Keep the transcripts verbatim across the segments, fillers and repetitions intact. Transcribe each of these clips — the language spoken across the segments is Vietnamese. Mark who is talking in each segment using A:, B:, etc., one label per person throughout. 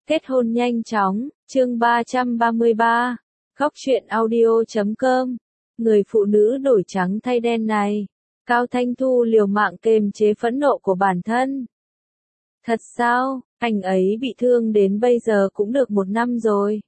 A: Kết hôn nhanh chóng, chương ba trăm ba mươi ba, góc truyện audio chấm com. Người phụ nữ đổi trắng thay đen này, Cao Thanh Thu liều mạng kềm chế phẫn nộ của bản thân. Thật sao, anh ấy bị thương đến bây giờ cũng được một năm rồi.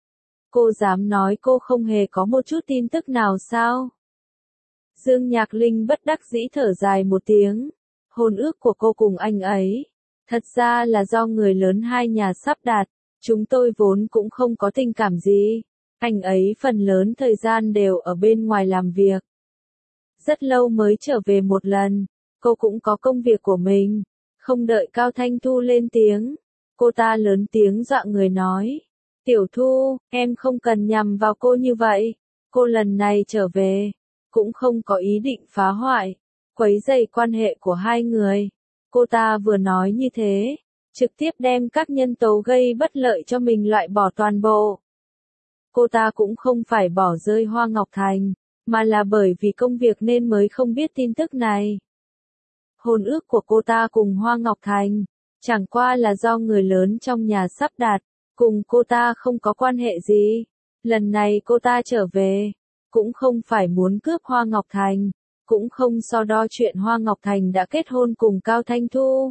A: Cô dám nói cô không hề có một chút tin tức nào sao? Dương Nhạc Linh bất đắc dĩ thở dài một tiếng. Hôn ước của cô cùng anh ấy, thật ra là do người lớn hai nhà sắp đặt. Chúng tôi vốn cũng không có tình cảm gì. Anh ấy phần lớn thời gian đều ở bên ngoài làm việc. Rất lâu mới trở về một lần. Cô cũng có công việc của mình. Không đợi Cao Thanh Thu lên tiếng, cô ta lớn tiếng dọa người nói. Tiểu Thu, em không cần nhằm vào cô như vậy. Cô lần này trở về, cũng không có ý định phá hoại, quấy rầy quan hệ của hai người. Cô ta vừa nói như thế, trực tiếp đem các nhân tố gây bất lợi cho mình loại bỏ toàn bộ. Cô ta cũng không phải bỏ rơi Hoa Ngọc Thành, mà là bởi vì công việc nên mới không biết tin tức này. Hôn ước của cô ta cùng Hoa Ngọc Thành, chẳng qua là do người lớn trong nhà sắp đặt, cùng cô ta không có quan hệ gì. Lần này cô ta trở về, cũng không phải muốn cướp Hoa Ngọc Thành, cũng không so đo chuyện Hoa Ngọc Thành đã kết hôn cùng Cao Thanh Thu.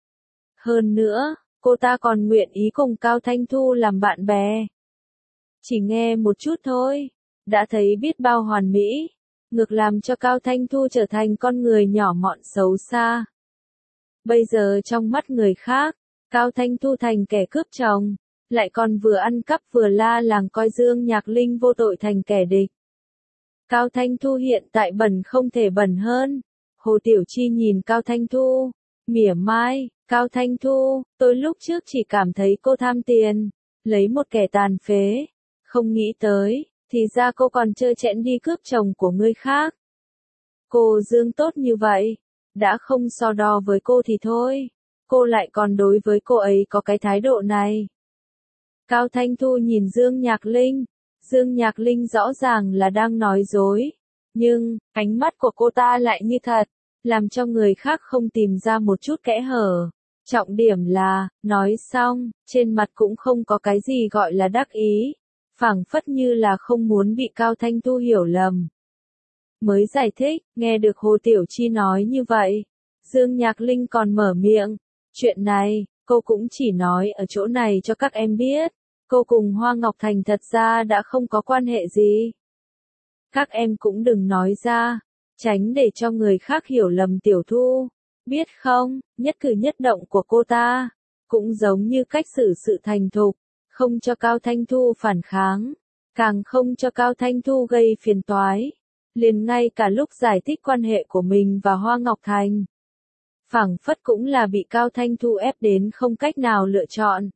A: Hơn nữa, cô ta còn nguyện ý cùng Cao Thanh Thu làm bạn bè. Chỉ nghe một chút thôi, đã thấy biết bao hoàn mỹ, ngược làm cho Cao Thanh Thu trở thành con người nhỏ mọn xấu xa. Bây giờ trong mắt người khác, Cao Thanh Thu thành kẻ cướp chồng, lại còn vừa ăn cắp vừa la làng coi Dương Nhạc Linh vô tội thành kẻ địch. Cao Thanh Thu hiện tại bẩn không thể bẩn hơn. Hồ Tiểu Chi nhìn Cao Thanh Thu, mỉa mai. Cao Thanh Thu, tôi lúc trước chỉ cảm thấy cô tham tiền, lấy một kẻ tàn phế, không nghĩ tới, thì ra cô còn trơ trẽn đi cướp chồng của người khác. Cô Dương tốt như vậy, đã không so đo với cô thì thôi, cô lại còn đối với cô ấy có cái thái độ này. Cao Thanh Thu nhìn Dương Nhạc Linh, Dương Nhạc Linh rõ ràng là đang nói dối, nhưng, ánh mắt của cô ta lại như thật, làm cho người khác không tìm ra một chút kẽ hở. Trọng điểm là, nói xong, trên mặt cũng không có cái gì gọi là đắc ý, phảng phất như là không muốn bị Cao Thanh Thu hiểu lầm. Mới giải thích, nghe được Hồ Tiểu Chi nói như vậy, Dương Nhạc Linh còn mở miệng, chuyện này, cô cũng chỉ nói ở chỗ này cho các em biết, cô cùng Hoa Ngọc Thành thật ra đã không có quan hệ gì. Các em cũng đừng nói ra, tránh để cho người khác hiểu lầm Tiểu Thu, biết không, nhất cử nhất động của cô ta, cũng giống như cách xử sự thành thục, không cho Cao Thanh Thu phản kháng, càng không cho Cao Thanh Thu gây phiền toái, liền ngay cả lúc giải thích quan hệ của mình và Hoa Ngọc Thành. Phảng phất cũng là bị Cao Thanh Thu ép đến không cách nào lựa chọn.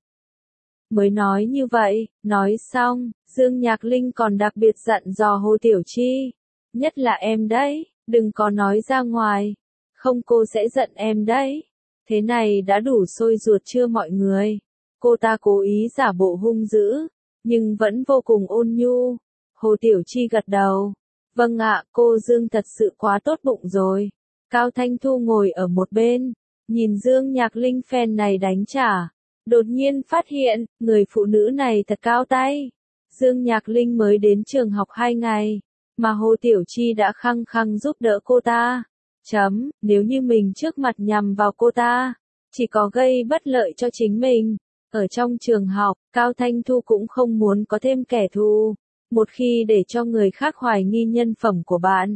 A: Mới nói như vậy, nói xong, Dương Nhạc Linh còn đặc biệt dặn dò Hồ Tiểu Chi, nhất là em đấy, đừng có nói ra ngoài, không cô sẽ giận em đấy. Thế này đã đủ sôi ruột chưa mọi người? Cô ta cố ý giả bộ hung dữ, nhưng vẫn vô cùng ôn nhu. Hồ Tiểu Chi gật đầu. Vâng ạ, cô Dương thật sự quá tốt bụng rồi. Cao Thanh Thu ngồi ở một bên, nhìn Dương Nhạc Linh phen này đánh trả. Đột nhiên phát hiện, người phụ nữ này thật cao tay. Dương Nhạc Linh mới đến trường học hai ngày, mà Hồ Tiểu Chi đã khăng khăng giúp đỡ cô ta. Chấm, nếu như mình trước mặt nhằm vào cô ta, chỉ có gây bất lợi cho chính mình. Ở trong trường học, Cao Thanh Thu cũng không muốn có thêm kẻ thù. Một khi để cho người khác hoài nghi nhân phẩm của bạn,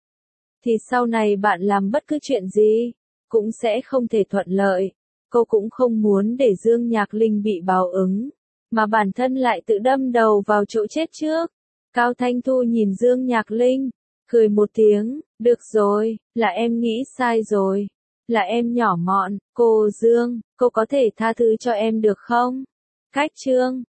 A: thì sau này bạn làm bất cứ chuyện gì, cũng sẽ không thể thuận lợi. Cô cũng không muốn để Dương Nhạc Linh bị báo ứng, mà bản thân lại tự đâm đầu vào chỗ chết trước. Cao Thanh Thu nhìn Dương Nhạc Linh, cười một tiếng, được rồi, là em nghĩ sai rồi, là em nhỏ mọn, cô Dương, cô có thể tha thứ cho em được không? Cách chương